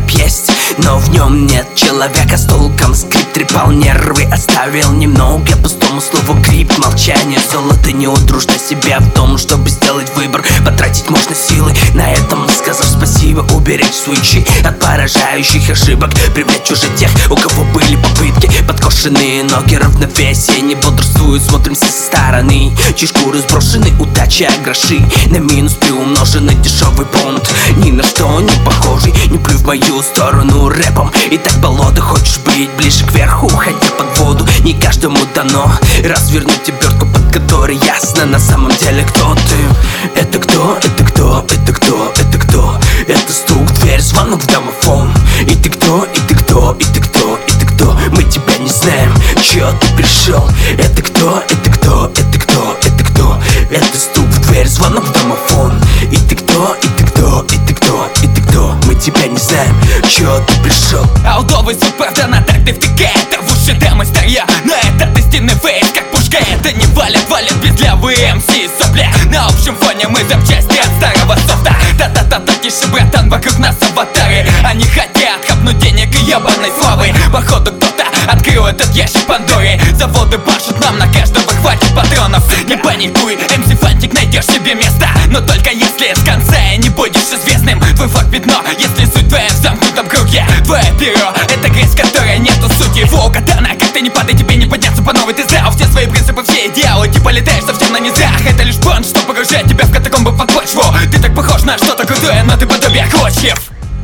рэп есть, но в нем нет человека с толком. Скрип трепал нервы, оставил немного пустому слову грипп. Молчание золото, не утруждай себя в том, чтобы сделать выбор. Потратить можно силы на этом, сказав спасибо. Уберечь свечи от поражающих ошибок, привлечь уже тех, у кого были попытки. Подкошенные ноги, равновесие не бодрствуют, смотримся со стороны. Чьи шкуры сброшены, удача, гроши на минус приумноженный дешевый понт. Ни на что не похожий, не плюй в мою сторону рэпом. И так болото, хочешь быть ближе к верху, уходи под воду. Не каждому дано развернуть обертку, под которой ясно на самом деле кто ты. Это кто? Это кто? Это кто? Это кто? Это стук в дверь, звонок в домофон. И ты кто? И ты кто? И ты кто? И ты кто? Мы тебя не знаем, чё ты пришел. Это кто? Это кто? Это кто? Это кто? Это стук в дверь, звонок в домофон. И ты кто? И ты кто? И ты кто? И ты кто? Мы тебя не знаем, чё ты пришел. Аудовый звук, правда, на такты втыкает, а в уши дамы старья. На этот истинный фейс, как пушка. Это не валят безлявые МС сопля. На общем фоне мы запчасти от старого софта. Та-та-та-та, тише, братан, вокруг нас аватары. Они хотят хапнуть денег и ебаной славы. Походу кто-то открыл этот ящик Пандоры. Заводы пашут, нам на каждого хватит патронов. Не паникуй, МС Фантик, найдешь себе место, но только если с конца не будешь известным. Твой флаг пятно, если суть твоя в замкнутом круге. Твое перо — это грязь, которая нету сути. Воу, катана, как ты не падай, тебе не подняться по новой. Ты знал все свои принципы, все идеалы, типа летаешь совсем на низах. Это лишь понт, что погружает тебя в катакомбы под почву. Ты так похож на что-то крутое, но ты подобие клочьев.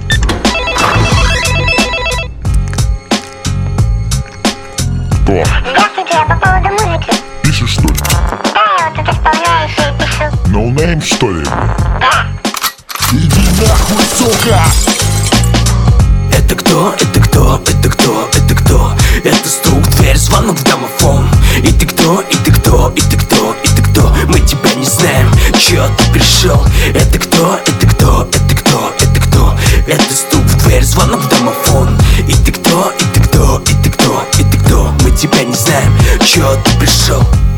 Кто? Здравствуйте, я по поводу музыки. Пишешь, что ли? Да, я вот тут исполняюсь и пишу. Ноунейм, что ли? Да. Иди нахуй, сука! Это кто? Это кто? Это кто? Это кто? Это стук в дверь, звонок в домофон. И ты кто? И ты кто? И ты кто? И ты кто? Мы тебя не знаем, чё ты пришел. Это кто? Это кто? Это кто? Это кто? Это стук в дверь, звонок в домофон. И ты кто? И ты кто? И ты кто? И ты кто? Мы тебя не знаем, чё ты пришел.